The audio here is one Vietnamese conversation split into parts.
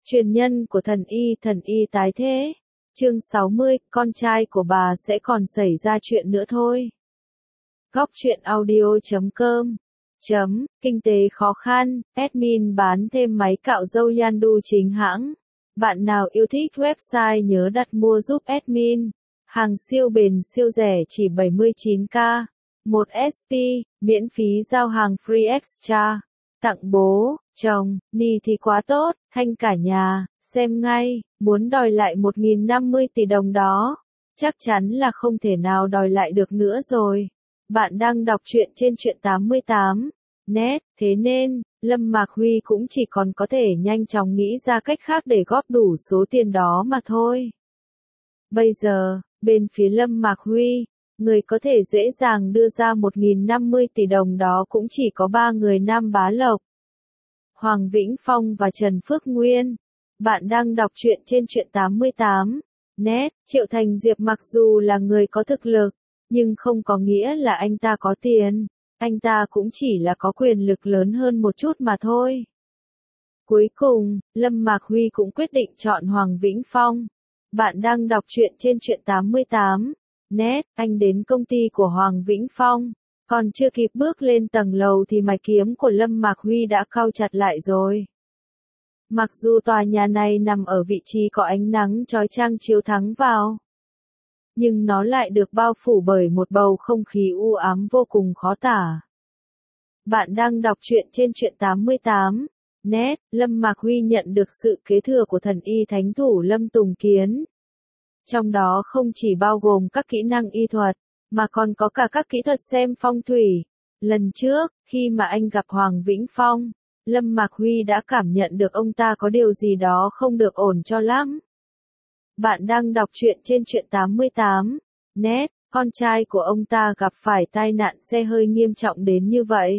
Truyền nhân của thần y tái thế. Chương 60, con trai của bà sẽ còn xảy ra chuyện nữa thôi. Góc truyện audio.com Kinh tế khó khăn, admin bán thêm máy cạo râu Yandu chính hãng. Bạn nào yêu thích website nhớ đặt mua giúp admin. Hàng siêu bền siêu rẻ chỉ 79k. 1 SP, miễn phí giao hàng free extra. Tặng bố, chồng, ni thì quá tốt, thanh cả nhà, xem ngay, muốn đòi lại 1.050 tỷ đồng đó. Chắc chắn là không thể nào đòi lại được nữa rồi. Bạn đang đọc truyện trên truyện 88. Net, thế nên, Lâm Mạc Huy cũng chỉ còn có thể nhanh chóng nghĩ ra cách khác để góp đủ số tiền đó mà thôi. Bây giờ, bên phía Lâm Mạc Huy, người có thể dễ dàng đưa ra 1.050 tỷ đồng đó cũng chỉ có 3 người Nam Bá Lộc, Hoàng Vĩnh Phong và Trần Phước Nguyên. Bạn đang đọc truyện trên truyện 88. Net, Triệu Thành Diệp mặc dù là người có thực lực, nhưng không có nghĩa là anh ta có tiền. Anh ta cũng chỉ là có quyền lực lớn hơn một chút mà thôi. Cuối cùng, Lâm Mạc Huy cũng quyết định chọn Hoàng Vĩnh Phong. Bạn đang đọc truyện trên truyện 88. Net, anh đến công ty của Hoàng Vĩnh Phong. Còn chưa kịp bước lên tầng lầu thì mày kiếm của Lâm Mạc Huy đã cau chặt lại rồi. Mặc dù tòa nhà này nằm ở vị trí có ánh nắng chói chang chiếu thẳng vào, nhưng nó lại được bao phủ bởi một bầu không khí u ám vô cùng khó tả. Bạn đang đọc truyện trên truyện 88. Net, Lâm Mạc Huy nhận được sự kế thừa của thần y thánh thủ Lâm Tùng Kiến. Trong đó không chỉ bao gồm các kỹ năng y thuật, mà còn có cả các kỹ thuật xem phong thủy. Lần trước, khi mà anh gặp Hoàng Vĩnh Phong, Lâm Mạc Huy đã cảm nhận được ông ta có điều gì đó không được ổn cho lắm. Bạn đang đọc truyện trên truyện 88. Net, con trai của ông ta gặp phải tai nạn xe hơi nghiêm trọng đến như vậy.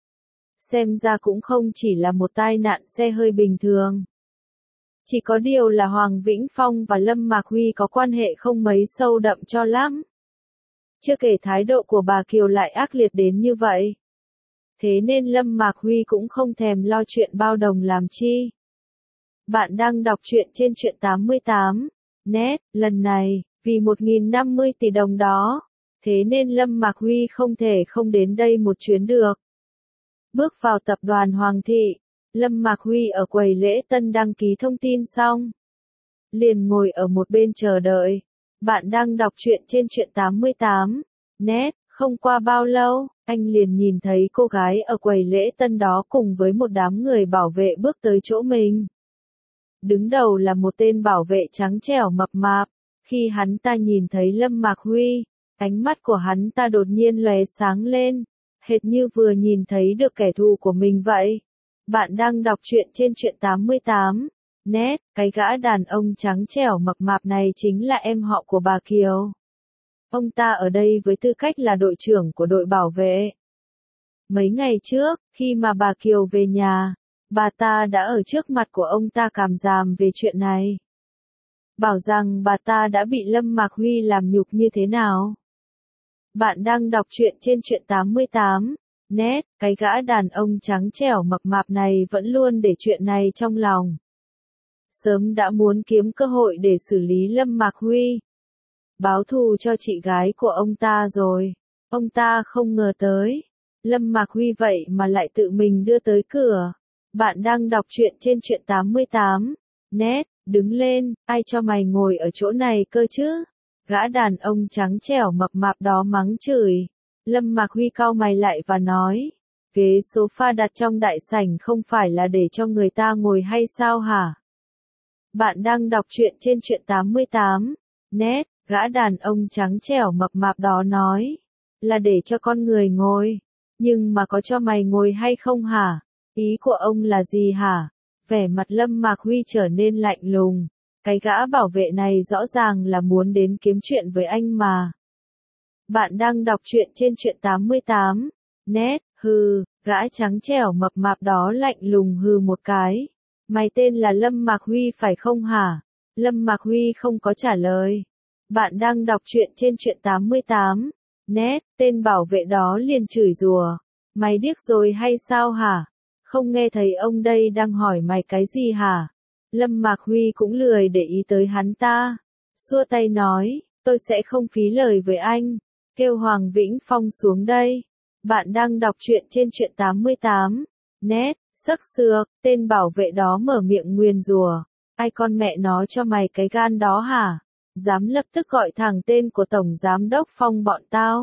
Xem ra cũng không chỉ là một tai nạn xe hơi bình thường. Chỉ có điều là Hoàng Vĩnh Phong và Lâm Mạc Huy có quan hệ không mấy sâu đậm cho lắm. Chưa kể thái độ của bà Kiều lại ác liệt đến như vậy. Thế nên Lâm Mạc Huy cũng không thèm lo chuyện bao đồng làm chi. Bạn đang đọc truyện trên truyện 88. Net, lần này, vì 1.050 tỷ đồng đó, thế nên Lâm Mạc Huy không thể không đến đây một chuyến được. Bước vào tập đoàn Hoàng Thị, Lâm Mạc Huy ở quầy lễ tân đăng ký thông tin xong, liền ngồi ở một bên chờ đợi. Bạn đang đọc truyện trên truyện 88. Net, không qua bao lâu, anh liền nhìn thấy cô gái ở quầy lễ tân đó cùng với một đám người bảo vệ bước tới chỗ mình. Đứng đầu là một tên bảo vệ trắng trẻo mập mạp. Khi hắn ta nhìn thấy Lâm Mạc Huy, ánh mắt của hắn ta đột nhiên lóe sáng lên, hệt như vừa nhìn thấy được kẻ thù của mình vậy. Bạn đang đọc truyện trên truyện 88. Net, cái gã đàn ông trắng trẻo mập mạp này chính là em họ của bà Kiều. Ông ta ở đây với tư cách là đội trưởng của đội bảo vệ. Mấy ngày trước, khi mà bà Kiều về nhà, bà ta đã ở trước mặt của ông ta cảm giảm về chuyện này. Bảo rằng bà ta đã bị Lâm Mạc Huy làm nhục như thế nào. Bạn đang đọc truyện trên truyện 88. Net, cái gã đàn ông trắng trẻo mập mạp này vẫn luôn để chuyện này trong lòng. Sớm đã muốn kiếm cơ hội để xử lý Lâm Mạc Huy, báo thù cho chị gái của ông ta rồi. Ông ta không ngờ tới, Lâm Mạc Huy vậy mà lại tự mình đưa tới cửa. Bạn đang đọc truyện trên truyện 88. Net, đứng lên, ai cho mày ngồi ở chỗ này cơ chứ? Gã đàn ông trắng trẻo mập mạp đó mắng chửi. Lâm Mạc Huy cau mày lại và nói, ghế sofa đặt trong đại sảnh không phải là để cho người ta ngồi hay sao hả? Bạn đang đọc truyện trên truyện 88. Net, gã đàn ông trắng trẻo mập mạp đó nói, là để cho con người ngồi. Nhưng mà có cho mày ngồi hay không hả? Ý của ông là gì hả? Vẻ mặt Lâm Mạc Huy trở nên lạnh lùng. Cái gã bảo vệ này rõ ràng là muốn đến kiếm chuyện với anh mà. Bạn đang đọc truyện trên truyện 88. Net, hừ, gã trắng trẻo mập mạp đó lạnh lùng hừ một cái. Mày tên là Lâm Mạc Huy phải không hả? Lâm Mạc Huy không có trả lời. Bạn đang đọc truyện trên truyện 88. Net, tên bảo vệ đó liền chửi rủa. Mày điếc rồi hay sao hả? Không nghe thấy ông đây đang hỏi mày cái gì hả? Lâm Mạc Huy cũng lười để ý tới hắn ta. Xua tay nói, tôi sẽ không phí lời với anh. Kêu Hoàng Vĩnh Phong xuống đây. Bạn đang đọc truyện trên truyện 88. Net, sắc sược, tên bảo vệ đó mở miệng nguyền rủa. Ai con mẹ nó cho mày cái gan đó hả? Dám lập tức gọi thẳng tên của Tổng Giám đốc Phong bọn tao.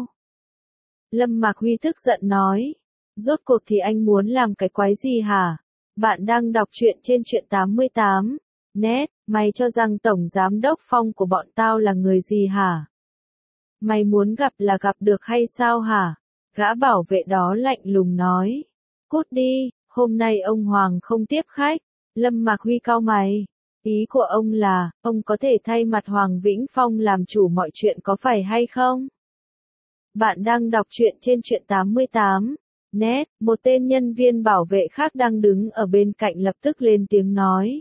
Lâm Mạc Huy tức giận nói. Rốt cuộc thì anh muốn làm cái quái gì hả? Bạn đang đọc truyện trên truyện 88. Net, mày cho rằng Tổng Giám đốc Phong của bọn tao là người gì hả? Mày muốn gặp là gặp được hay sao hả? Gã bảo vệ đó lạnh lùng nói. Cút đi, hôm nay ông Hoàng không tiếp khách. Lâm Mạc Huy cau mày. Ý của ông là, ông có thể thay mặt Hoàng Vĩnh Phong làm chủ mọi chuyện có phải hay không? Bạn đang đọc truyện trên truyện 88. Net, một tên nhân viên bảo vệ khác đang đứng ở bên cạnh lập tức lên tiếng nói.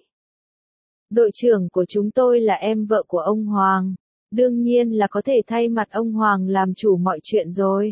Đội trưởng của chúng tôi là em vợ của ông Hoàng. Đương nhiên là có thể thay mặt ông Hoàng làm chủ mọi chuyện rồi.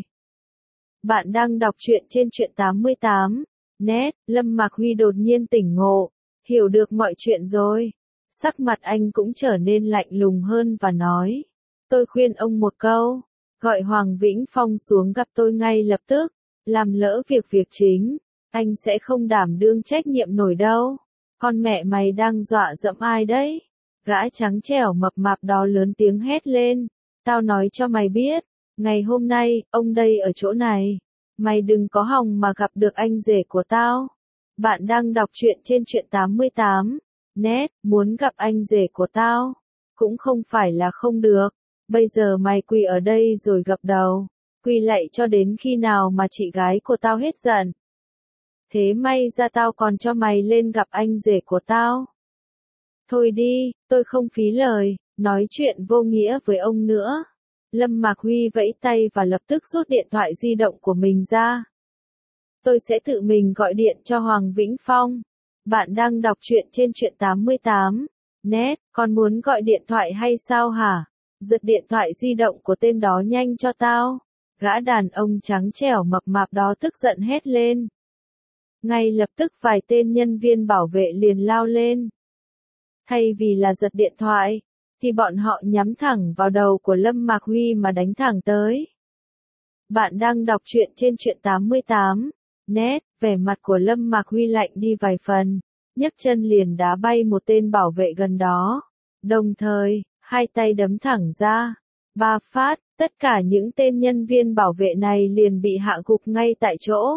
Bạn đang đọc truyện trên truyện 88. Net, Lâm Mạc Huy đột nhiên tỉnh ngộ. Hiểu được mọi chuyện rồi. Sắc mặt anh cũng trở nên lạnh lùng hơn và nói. Tôi khuyên ông một câu. Gọi Hoàng Vĩnh Phong xuống gặp tôi ngay lập tức. Làm lỡ việc chính. Anh sẽ không đảm đương trách nhiệm nổi đâu. Con mẹ mày đang dọa dẫm ai đấy? Gã trắng trẻo mập mạp đó lớn tiếng hét lên. Tao nói cho mày biết. Ngày hôm nay, ông đây ở chỗ này. Mày đừng có hòng mà gặp được anh rể của tao. Bạn đang đọc truyện trên truyện 88. Net, muốn gặp anh rể của tao. Cũng không phải là không được. Bây giờ mày quỳ ở đây rồi gập đầu. Quỳ lạy cho đến khi nào mà chị gái của tao hết giận. Thế may ra tao còn cho mày lên gặp anh rể của tao. Thôi đi, tôi không phí lời, nói chuyện vô nghĩa với ông nữa. Lâm Mạc Huy vẫy tay và lập tức rút điện thoại di động của mình ra. Tôi sẽ tự mình gọi điện cho Hoàng Vĩnh Phong. Bạn đang đọc truyện trên truyện 88. Net, còn muốn gọi điện thoại hay sao hả? Giật điện thoại di động của tên đó nhanh cho tao. Gã đàn ông trắng trẻo mập mạp đó tức giận hét lên. Ngay lập tức vài tên nhân viên bảo vệ liền lao lên. Thay vì là giật điện thoại, thì bọn họ nhắm thẳng vào đầu của Lâm Mạc Huy mà đánh thẳng tới. Bạn đang đọc truyện trên truyện 88. Net, vẻ mặt của Lâm Mạc Huy lạnh đi vài phần, nhấc chân liền đá bay một tên bảo vệ gần đó. Đồng thời, hai tay đấm thẳng ra. 3 phát, tất cả những tên nhân viên bảo vệ này liền bị hạ gục ngay tại chỗ.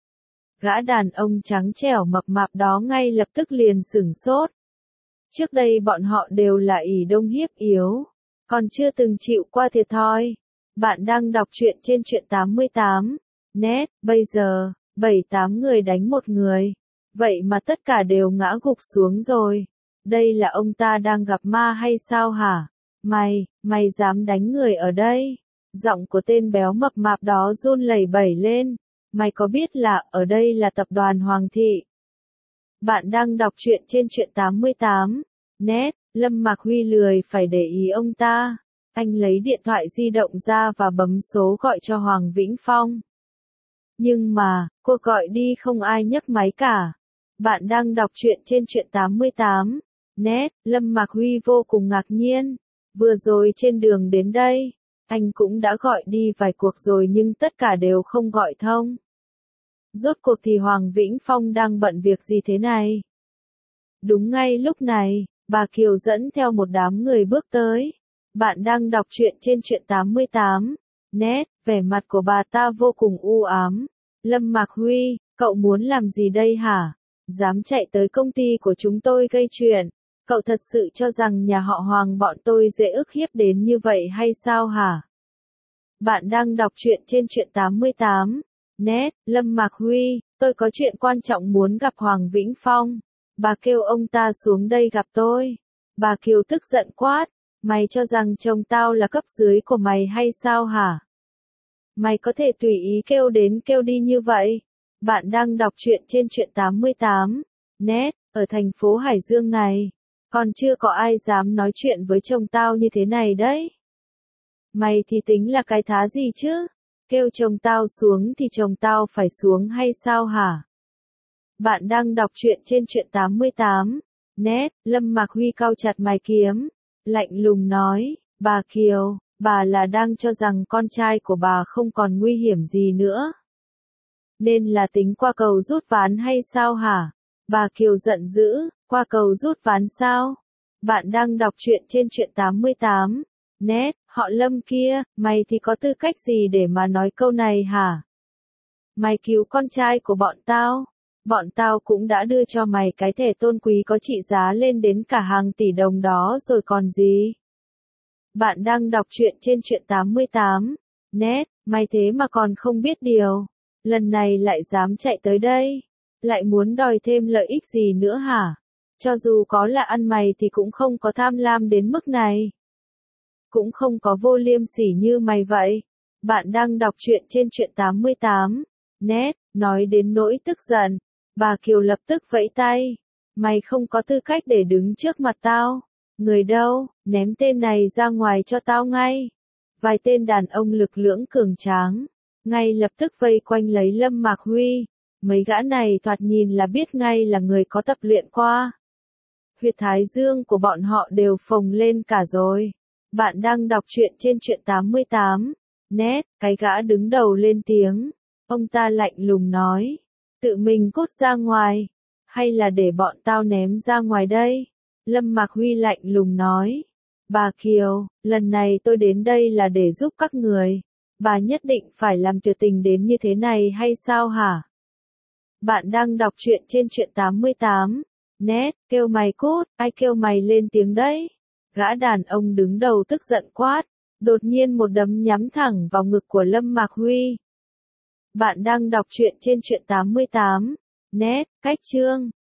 Gã đàn ông trắng trẻo mập mạp đó ngay lập tức liền sửng sốt. Trước đây bọn họ đều là ỷ đông hiếp yếu, còn chưa từng chịu qua thiệt thòi. Bạn đang đọc truyện trên truyện 88. Net, bây giờ, 7-8 người đánh một người. Vậy mà tất cả đều ngã gục xuống rồi. Đây là ông ta đang gặp ma hay sao hả? Mày dám đánh người ở đây? Giọng của tên béo mập mạp đó run lẩy bẩy lên. Mày có biết là ở đây là tập đoàn Hoàng Thị? Bạn đang đọc truyện trên truyện 88. Net, Lâm Mạc Huy lười phải để ý ông ta. Anh lấy điện thoại di động ra và bấm số gọi cho Hoàng Vĩnh Phong. Nhưng mà, cuộc gọi đi không ai nhấc máy cả. Bạn đang đọc truyện trên truyện 88. Net, Lâm Mạc Huy vô cùng ngạc nhiên. Vừa rồi trên đường đến đây, anh cũng đã gọi đi vài cuộc rồi nhưng tất cả đều không gọi thông. Rốt cuộc thì Hoàng Vĩnh Phong đang bận việc gì thế này? Đúng ngay lúc này, bà Kiều dẫn theo một đám người bước tới. Bạn đang đọc truyện trên truyện 88. Net, vẻ mặt của bà ta vô cùng u ám. Lâm Mạc Huy, cậu muốn làm gì đây hả? Dám chạy tới công ty của chúng tôi gây chuyện. Cậu thật sự cho rằng nhà họ Hoàng bọn tôi dễ ức hiếp đến như vậy hay sao hả? Bạn đang đọc truyện trên truyện 88. Net, Lâm Mạc Huy, tôi có chuyện quan trọng muốn gặp Hoàng Vĩnh Phong. Bà kêu ông ta xuống đây gặp tôi. Bà Kiều tức giận quát. Mày cho rằng chồng tao là cấp dưới của mày hay sao hả? Mày có thể tùy ý kêu đến kêu đi như vậy. Bạn đang đọc truyện trên truyện 88. Net, ở thành phố Hải Dương này. Còn chưa có ai dám nói chuyện với chồng tao như thế này đấy. Mày thì tính là cái thá gì chứ? Kêu chồng tao xuống thì chồng tao phải xuống hay sao hả? Bạn đang đọc truyện trên truyện 88. Nét, Lâm Mạc Huy cau chặt mày kiếm, lạnh lùng nói, bà Kiều, bà là đang cho rằng con trai của bà không còn nguy hiểm gì nữa. Nên là tính qua cầu rút ván hay sao hả? Bà Kiều giận dữ, qua cầu rút ván sao? Bạn đang đọc truyện trên truyện 88. Nét, họ Lâm kia, mày thì có tư cách gì để mà nói câu này hả? Mày cứu con trai của bọn tao cũng đã đưa cho mày cái thẻ tôn quý có trị giá lên đến cả hàng tỷ đồng đó rồi còn gì. Bạn đang đọc truyện trên truyện 88. Nét, mày thế mà còn không biết điều. Lần này lại dám chạy tới đây. Lại muốn đòi thêm lợi ích gì nữa hả? Cho dù có là ăn mày thì cũng không có tham lam đến mức này. Cũng không có vô liêm sỉ như mày vậy. Bạn đang đọc truyện trên truyện 88. Nét, nói đến nỗi tức giận. Bà Kiều lập tức vẫy tay. Mày không có tư cách để đứng trước mặt tao. Người đâu, ném tên này ra ngoài cho tao ngay. Vài tên đàn ông lực lưỡng cường tráng, ngay lập tức vây quanh lấy Lâm Mạc Huy. Mấy gã này thoạt nhìn là biết ngay là người có tập luyện qua. Huyệt thái dương của bọn họ đều phồng lên cả rồi. Bạn đang đọc truyện trên truyện 88. Nét, cái gã đứng đầu lên tiếng. Ông ta lạnh lùng nói. Tự mình cút ra ngoài. Hay là để bọn tao ném ra ngoài đây? Lâm Mạc Huy lạnh lùng nói. Bà Kiều, lần này tôi đến đây là để giúp các người. Bà nhất định phải làm tuyệt tình đến như thế này hay sao hả? Bạn đang đọc truyện trên truyện 88. Nét, kêu mày cút, ai kêu mày lên tiếng đấy? Gã đàn ông đứng đầu tức giận quát. Đột nhiên một đấm nhắm thẳng vào ngực của Lâm Mạc Huy. Bạn đang đọc truyện trên truyện 88. Nét, cách chương.